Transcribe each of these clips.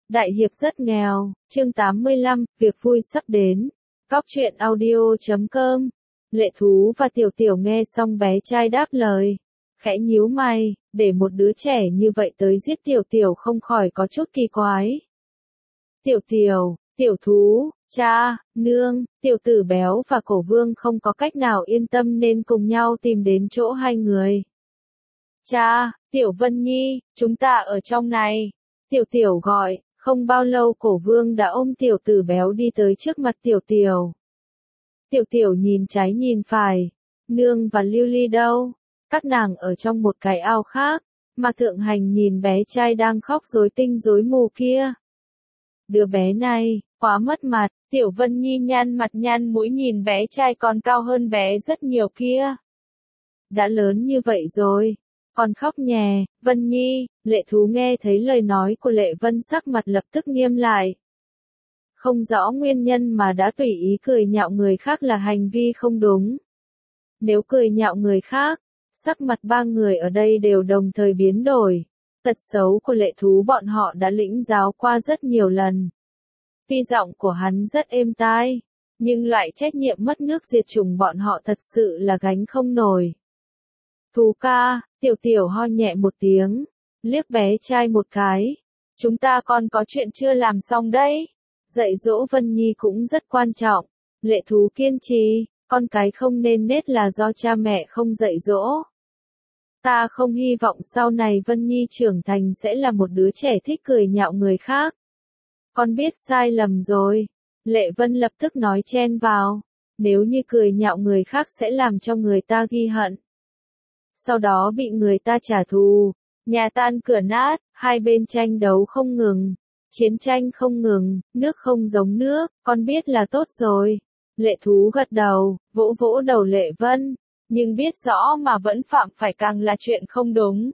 Đại hiệp rất nghèo, chương 85, việc vui sắp đến. Góc truyện audio.com. Lệ Thú và Tiểu Tiểu nghe xong bé trai đáp lời. Khẽ nhíu mày, để một đứa trẻ như vậy tới giết Tiểu Tiểu không khỏi có chút kỳ quái. Tiểu Tiểu, Tiểu Thú, cha, nương, Tiểu Tử Béo và Cổ Vương không có cách nào yên tâm nên cùng nhau tìm đến chỗ hai người. Cha, Tiểu Vân Nhi, chúng ta ở trong này. Tiểu Tiểu gọi. Không bao lâu Cổ Vương đã ôm Tiểu Tử Béo đi tới trước mặt Tiểu Tiểu. Tiểu Tiểu nhìn trái nhìn phải. Nương và Lưu Ly đâu? Các nàng ở trong một cái ao khác. Mà Thượng Hành nhìn bé trai đang khóc rối tinh rối mù kia. Đứa bé này, quá mất mặt. Tiểu Vân Nhi nhăn mặt nhăn mũi nhìn bé trai còn cao hơn bé rất nhiều kia. Đã lớn như vậy rồi. Còn khóc nhè, Vân Nhi. Lệ Thú nghe thấy lời nói của Lệ Vân sắc mặt lập tức nghiêm lại. Không rõ nguyên nhân mà đã tùy ý cười nhạo người khác là hành vi không đúng. Nếu cười nhạo người khác, sắc mặt ba người ở đây đều đồng thời biến đổi. Tật xấu của Lệ Thú bọn họ đã lĩnh giáo qua rất nhiều lần. Tuy giọng của hắn rất êm tai, nhưng loại trách nhiệm mất nước diệt chủng bọn họ thật sự là gánh không nổi. Thú ca, Tiểu Tiểu ho nhẹ một tiếng, liếc bé trai một cái. Chúng ta còn có chuyện chưa làm xong đấy. Dạy dỗ Vân Nhi cũng rất quan trọng. Lệ Thú kiên trì, con cái không nên nết là do cha mẹ không dạy dỗ. Ta không hy vọng sau này Vân Nhi trưởng thành sẽ là một đứa trẻ thích cười nhạo người khác. Con biết sai lầm rồi. Lệ Vân lập tức nói chen vào. Nếu như cười nhạo người khác sẽ làm cho người ta ghi hận. Sau đó bị người ta trả thù, nhà tan cửa nát, hai bên tranh đấu không ngừng, chiến tranh không ngừng, nước không giống nước, con biết là tốt rồi. Lệ Thú gật đầu, vỗ vỗ đầu Lệ Vân, nhưng biết rõ mà vẫn phạm phải càng là chuyện không đúng.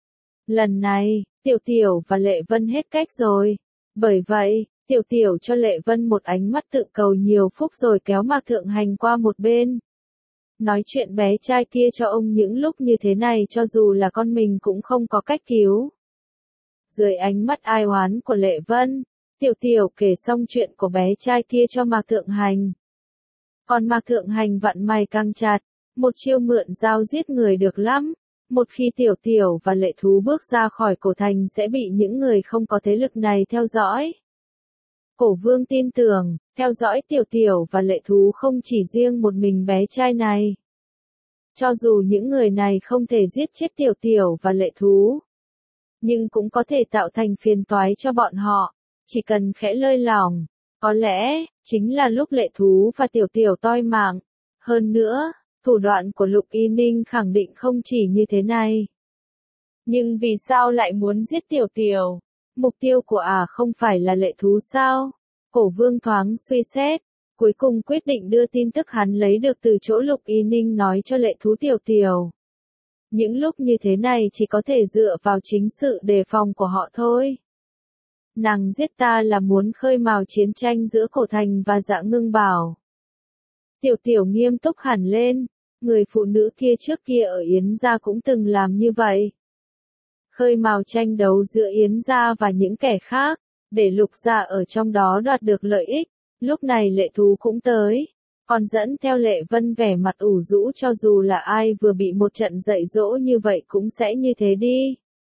Lần này, Tiểu Tiểu và Lệ Vân hết cách rồi. Bởi vậy, Tiểu Tiểu cho Lệ Vân một ánh mắt tự cầu nhiều phúc rồi kéo Mạc Thượng Hành qua một bên. Nói chuyện bé trai kia cho ông những lúc như thế này cho dù là con mình cũng không có cách cứu. Dưới ánh mắt ai oán của Lệ Vân, Tiểu Tiểu kể xong chuyện của bé trai kia cho Mạc Thượng Hành. Còn Mạc Thượng Hành vặn mày căng chặt, một chiêu mượn dao giết người được lắm. Một khi Tiểu Tiểu và Lệ Thú bước ra khỏi cổ thành sẽ bị những người không có thế lực này theo dõi. Cổ Vương tin tưởng, theo dõi Tiểu Tiểu và Lệ Thú không chỉ riêng một mình bé trai này. Cho dù những người này không thể giết chết Tiểu Tiểu và Lệ Thú, nhưng cũng có thể tạo thành phiền toái cho bọn họ, chỉ cần khẽ lơi lỏng, có lẽ, chính là lúc Lệ Thú và Tiểu Tiểu toi mạng. Hơn nữa, thủ đoạn của Lục Y Ninh khẳng định không chỉ như thế này. Nhưng vì sao lại muốn giết Tiểu Tiểu? Mục tiêu của không phải là Lệ Thú sao? Cổ Vương thoáng suy xét, cuối cùng quyết định đưa tin tức hắn lấy được từ chỗ Lục Y Ninh nói cho Lệ Thú Tiểu Tiểu. Những lúc như thế này chỉ có thể dựa vào chính sự đề phòng của họ thôi. Nàng giết ta là muốn khơi mào chiến tranh giữa Cổ Thành và Dạ Ngưng Bảo. Tiểu Tiểu nghiêm túc hẳn lên, người phụ nữ kia trước kia ở Yến Gia cũng từng làm như vậy. Khơi mào tranh đấu giữa Yến Gia và những kẻ khác, để Lục Gia ở trong đó đoạt được lợi ích. Lúc này Lệ Thú cũng tới, còn dẫn theo Lệ Vân vẻ mặt ủ rũ cho dù là ai vừa bị một trận dạy dỗ như vậy cũng sẽ như thế đi.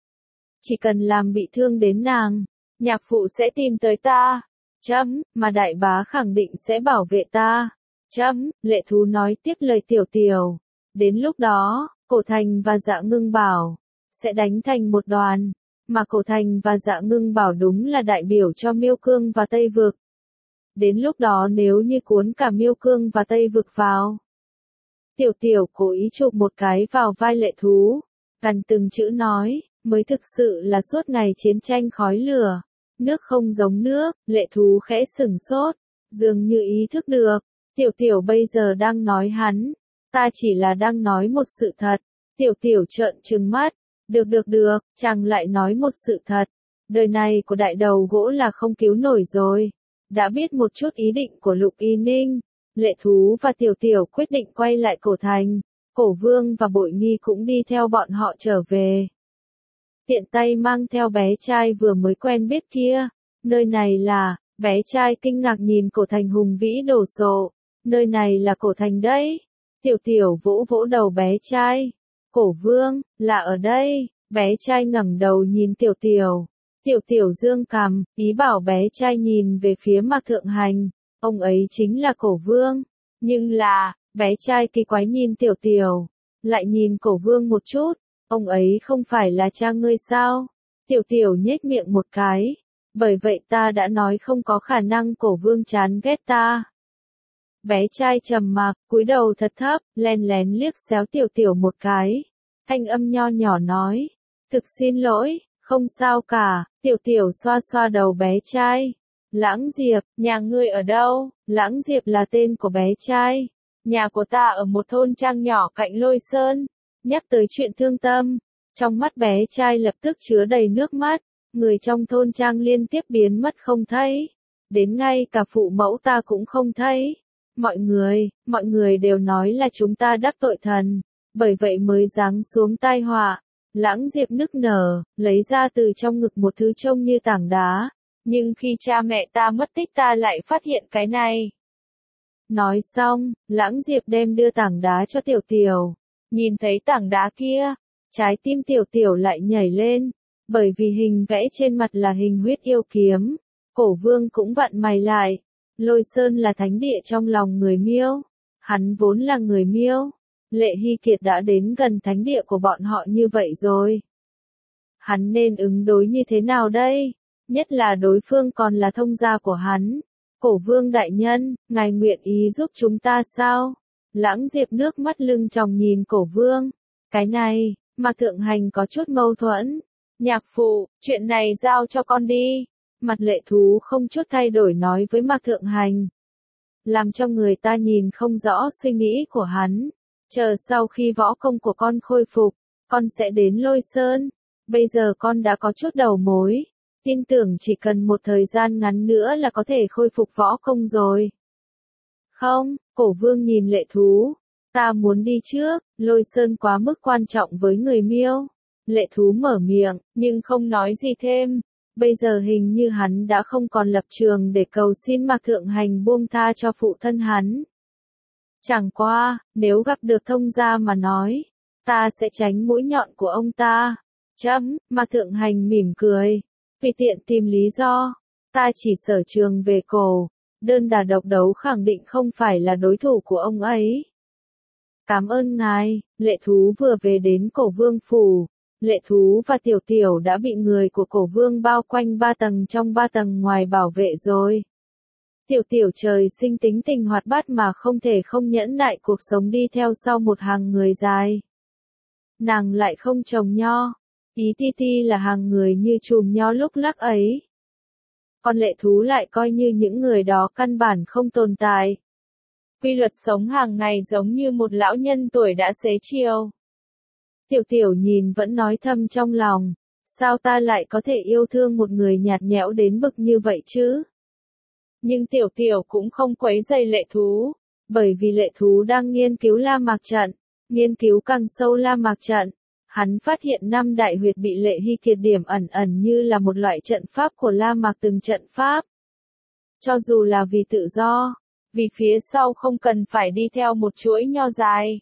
Chỉ cần làm bị thương đến nàng, nhạc phụ sẽ tìm tới ta. Mà đại bá khẳng định sẽ bảo vệ ta. Lệ Thú nói tiếp lời Tiểu Tiểu. Đến lúc đó, Cổ Thành và Dạ Ngưng Bảo sẽ đánh thành một đoàn, mà Cổ Thành và Dạ Ngưng Bảo đúng là đại biểu cho Miêu Cương và Tây Vực. Đến lúc đó nếu như cuốn cả Miêu Cương và Tây Vực vào. Tiểu Tiểu cố ý chụp một cái vào vai Lệ Thú, gần từng chữ nói, mới thực sự là suốt ngày chiến tranh khói lửa, nước không giống nước. Lệ Thú khẽ sửng sốt, dường như ý thức được, Tiểu Tiểu bây giờ đang nói hắn, ta chỉ là đang nói một sự thật. Tiểu Tiểu trợn trừng mắt, được, chàng lại nói một sự thật, đời này của đại đầu gỗ là không cứu nổi rồi. Đã biết một chút ý định của Lục Y Ninh, Lệ Thú và Tiểu Tiểu quyết định quay lại Cổ Thành. Cổ Vương và Bội Nghi cũng đi theo bọn họ trở về. Tiện tay mang theo bé trai vừa mới quen biết kia, Nơi này là, bé trai kinh ngạc nhìn cổ thành hùng vĩ đồ sộ. Nơi này là cổ thành đấy. Tiểu tiểu vỗ vỗ đầu bé trai. Cổ vương, là ở đây. Bé trai ngẩng đầu nhìn tiểu tiểu. Tiểu tiểu dương cằm, ý bảo bé trai nhìn về phía Mạc Thượng Hành. Ông ấy chính là cổ vương. Nhưng là, bé trai kỳ quái nhìn tiểu tiểu. Lại nhìn cổ vương một chút. Ông ấy không phải là cha ngươi sao? Tiểu tiểu nhếch miệng một cái. Bởi vậy ta đã nói không có khả năng cổ vương chán ghét ta. Bé trai trầm mặc, cúi đầu thật thấp, lén lén liếc xéo tiểu tiểu một cái. Thanh âm nho nhỏ nói. Thực xin lỗi, không sao cả. Tiểu tiểu xoa xoa đầu bé trai. Lãng Diệp, nhà ngươi ở đâu? Lãng Diệp là tên của bé trai. Nhà của ta ở một thôn trang nhỏ cạnh Lôi Sơn. Nhắc tới chuyện thương tâm, trong mắt bé trai lập tức chứa đầy nước mắt. Người trong thôn trang liên tiếp biến mất không thấy. Đến ngay cả phụ mẫu ta cũng không thấy. Mọi người đều nói là chúng ta đắc tội thần. Bởi vậy mới giáng xuống tai họa. Lãng Diệp nức nở, lấy ra từ trong ngực một thứ trông như tảng đá. Nhưng khi cha mẹ ta mất tích ta lại phát hiện cái này. Nói xong, Lãng Diệp đem đưa tảng đá cho tiểu tiểu. Nhìn thấy tảng đá kia, trái tim tiểu tiểu lại nhảy lên. Bởi vì hình vẽ trên mặt là hình huyết yêu kiếm. Cổ vương cũng vặn mày lại. Lôi Sơn là thánh địa trong lòng người Miêu. Hắn vốn là người Miêu. Lệ Hy Kiệt đã đến gần thánh địa của bọn họ như vậy rồi. Hắn nên ứng đối như thế nào đây? Nhất là đối phương còn là thông gia của hắn. Cổ vương đại nhân, ngài nguyện ý giúp chúng ta sao? Lãng Diệp nước mắt lưng tròng nhìn cổ vương. Cái này, Mạc Thượng Hành có chút mâu thuẫn. Nhạc phụ, chuyện này giao cho con đi. Mặt Lệ Thú không chút thay đổi nói với Mạc Thượng Hành. Làm cho người ta nhìn không rõ suy nghĩ của hắn. Chờ sau khi võ công của con khôi phục, con sẽ đến Lôi Sơn. Bây giờ con đã có chút đầu mối. Tin tưởng chỉ cần một thời gian ngắn nữa là có thể khôi phục võ công rồi. Không, cổ vương nhìn Lệ Thú. Ta muốn đi trước, Lôi Sơn quá mức quan trọng với người Miêu. Lệ Thú mở miệng, nhưng không nói gì thêm. Bây giờ hình như hắn đã không còn lập trường để cầu xin Mạc Thượng Hành buông tha cho phụ thân hắn. Chẳng qua, nếu gặp được thông gia mà nói, ta sẽ tránh mũi nhọn của ông ta. Mạc Thượng Hành mỉm cười. Tùy tiện tìm lý do. Ta chỉ sở trường về cổ. Đơn đả độc đấu khẳng định không phải là đối thủ của ông ấy. Cảm ơn ngài. Lệ Thú vừa về đến cổ vương phủ. Lệ Thú và Tiểu Tiểu đã bị người của cổ vương bao quanh 3 tầng trong 3 tầng ngoài bảo vệ rồi. Tiểu Tiểu trời sinh tính tình hoạt bát mà không thể không nhẫn nại cuộc sống đi theo sau một hàng người dài. Nàng lại không trồng nho. Ý ti ti là hàng người như chùm nho lúc lắc ấy. Còn Lệ Thú lại coi như những người đó căn bản không tồn tại. Quy luật sống hàng ngày giống như một lão nhân tuổi đã xế chiều. Tiểu Tiểu nhìn vẫn nói thầm trong lòng. Sao ta lại có thể yêu thương một người nhạt nhẽo đến bực như vậy chứ? Nhưng Tiểu Tiểu cũng không quấy rầy Lệ Thú. Bởi vì Lệ Thú đang nghiên cứu La Mạc Trận. Nghiên cứu càng sâu La Mạc Trận. Hắn phát hiện 5 đại huyệt bị Lệ Hy Kiệt điểm ẩn ẩn như là một loại trận pháp của La Mạc từng trận pháp. Cho dù là vì tự do, vì phía sau không cần phải đi theo một chuỗi nho dài.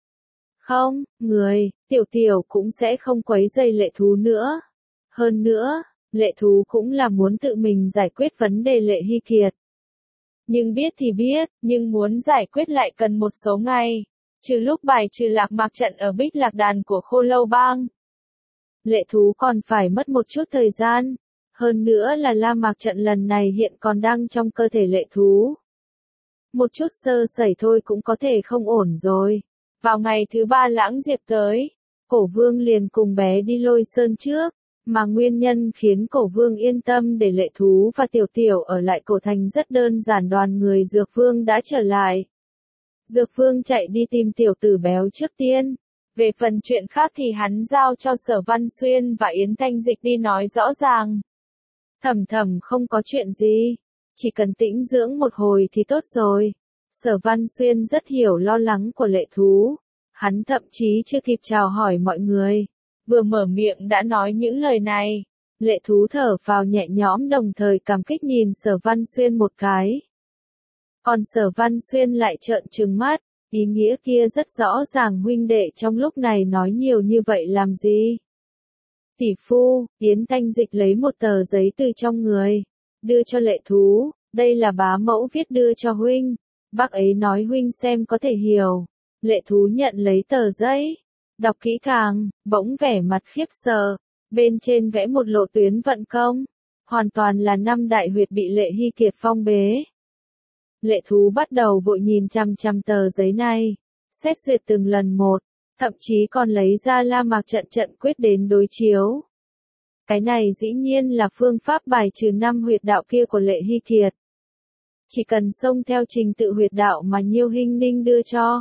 Không, Tiểu Tiểu cũng sẽ không quấy rầy Lệ Thú nữa. Hơn nữa, Lệ Thú cũng là muốn tự mình giải quyết vấn đề Lệ Hy Kiệt. Nhưng biết thì biết, nhưng muốn giải quyết lại cần một số ngày. Trừ lúc bài trừ Lạc Mạc Trận ở Bích Lạc Đàn của Khô Lâu Bang. Lệ Thú còn phải mất một chút thời gian. Hơn nữa là La Mạc Trận lần này hiện còn đang trong cơ thể Lệ Thú. Một chút sơ sẩy thôi cũng có thể không ổn rồi. Vào ngày thứ 3 Lãng Diệp tới, cổ vương liền cùng bé đi Lôi Sơn trước. Mà nguyên nhân khiến cổ vương yên tâm để Lệ Thú và Tiểu Tiểu ở lại cổ thành rất đơn giản, đoàn người Dược Vương đã trở lại. Dược Vương chạy đi tìm tiểu tử béo trước tiên. Về phần chuyện khác thì hắn giao cho Sở Văn Xuyên và Yến Thanh Dịch đi nói rõ ràng. Thầm không có chuyện gì. Chỉ cần tĩnh dưỡng một hồi thì tốt rồi. Sở Văn Xuyên rất hiểu lo lắng của Lệ Thú. Hắn thậm chí chưa kịp chào hỏi mọi người. Vừa mở miệng đã nói những lời này. Lệ Thú thở phào nhẹ nhõm đồng thời cảm kích nhìn Sở Văn Xuyên một cái. Còn Sở Văn Xuyên lại trợn trừng mắt, ý nghĩa kia rất rõ ràng, huynh đệ trong lúc này nói nhiều như vậy làm gì? Tỷ phu, Yến Thanh Dịch lấy một tờ giấy từ trong người, đưa cho Lệ Thú, đây là bá mẫu viết đưa cho huynh, bác ấy nói huynh xem có thể hiểu. Lệ Thú nhận lấy tờ giấy, đọc kỹ càng, bỗng vẻ mặt khiếp sợ, bên trên vẽ một lộ tuyến vận công, hoàn toàn là 5 đại huyệt bị Lệ Hy Kiệt phong bế. Lệ Thú bắt đầu vội nhìn chằm chằm tờ giấy này, xét duyệt từng lần một, thậm chí còn lấy ra La Mạc trận trận quyết đến đối chiếu. Cái này dĩ nhiên là phương pháp bài trừ 5 huyệt đạo kia của Lệ Hy Kiệt. Chỉ cần xông theo trình tự huyệt đạo mà Nhiêu Hinh Ninh đưa cho,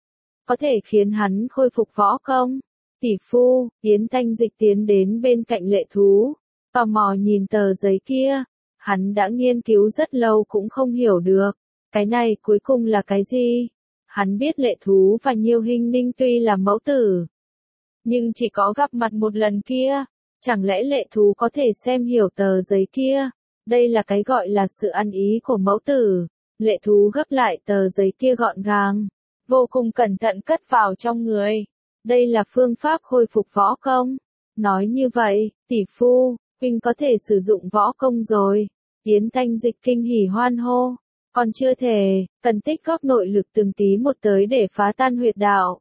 có thể khiến hắn khôi phục võ công. Tỷ phu, Yến Thanh Dịch tiến đến bên cạnh Lệ Thú, tò mò nhìn tờ giấy kia, hắn đã nghiên cứu rất lâu cũng không hiểu được, cái này cuối cùng là cái gì? Hắn biết Lệ Thú và Nhiêu Hinh Ninh tuy là mẫu tử, nhưng chỉ có gặp mặt một lần kia, chẳng lẽ Lệ Thú có thể xem hiểu tờ giấy kia? Đây là cái gọi là sự ăn ý của mẫu tử. Lệ Thú gấp lại tờ giấy kia gọn gàng, vô cùng cẩn thận cất vào trong người. Đây là phương pháp khôi phục võ công. Nói như vậy, tỷ phu, huynh có thể sử dụng võ công rồi. Yến Thanh Dịch kinh hỉ hoan hô. Còn chưa thể, cần tích góp nội lực từng tí một tới để phá tan huyệt đạo.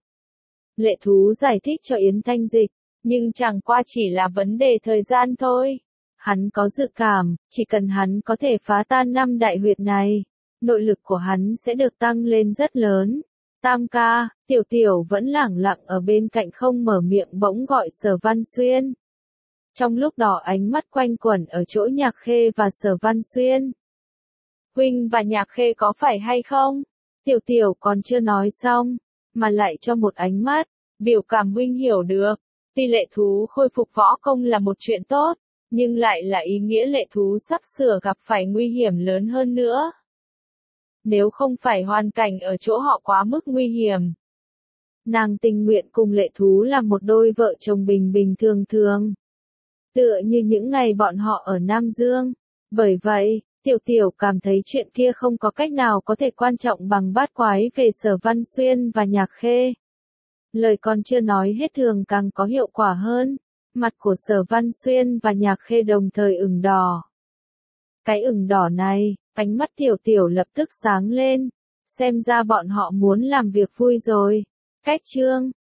Lệ Thú giải thích cho Yến Thanh Dịch, nhưng chẳng qua chỉ là vấn đề thời gian thôi. Hắn có dự cảm, chỉ cần hắn có thể phá tan 5 đại huyệt này, nội lực của hắn sẽ được tăng lên rất lớn. Tam ca, Tiểu Tiểu vẫn lẳng lặng ở bên cạnh không mở miệng bỗng gọi Sở Văn Xuyên. Trong lúc đó ánh mắt quanh quẩn ở chỗ Nhạc Khê và Sở Văn Xuyên. Huynh và Nhạc Khê có phải hay không? Tiểu Tiểu còn chưa nói xong, mà lại cho một ánh mắt, biểu cảm huynh hiểu được. Tuy Lệ Thú khôi phục võ công là một chuyện tốt, nhưng lại là ý nghĩa Lệ Thú sắp sửa gặp phải nguy hiểm lớn hơn nữa. Nếu không phải hoàn cảnh ở chỗ họ quá mức nguy hiểm, nàng tình nguyện cùng Lệ Thú là một đôi vợ chồng bình bình thường thường. Tựa như những ngày bọn họ ở Nam Dương. Bởi vậy, Tiểu Tiểu cảm thấy chuyện kia không có cách nào có thể quan trọng bằng bát quái về Sở Văn Xuyên và Nhạc Khê. Lời còn chưa nói hết thường càng có hiệu quả hơn. Mặt của Sở Văn Xuyên và Nhạc Khê đồng thời ửng đỏ. Cái ửng đỏ này, ánh mắt Tiểu Tiểu lập tức sáng lên. Xem ra bọn họ muốn làm việc vui rồi. Cách chương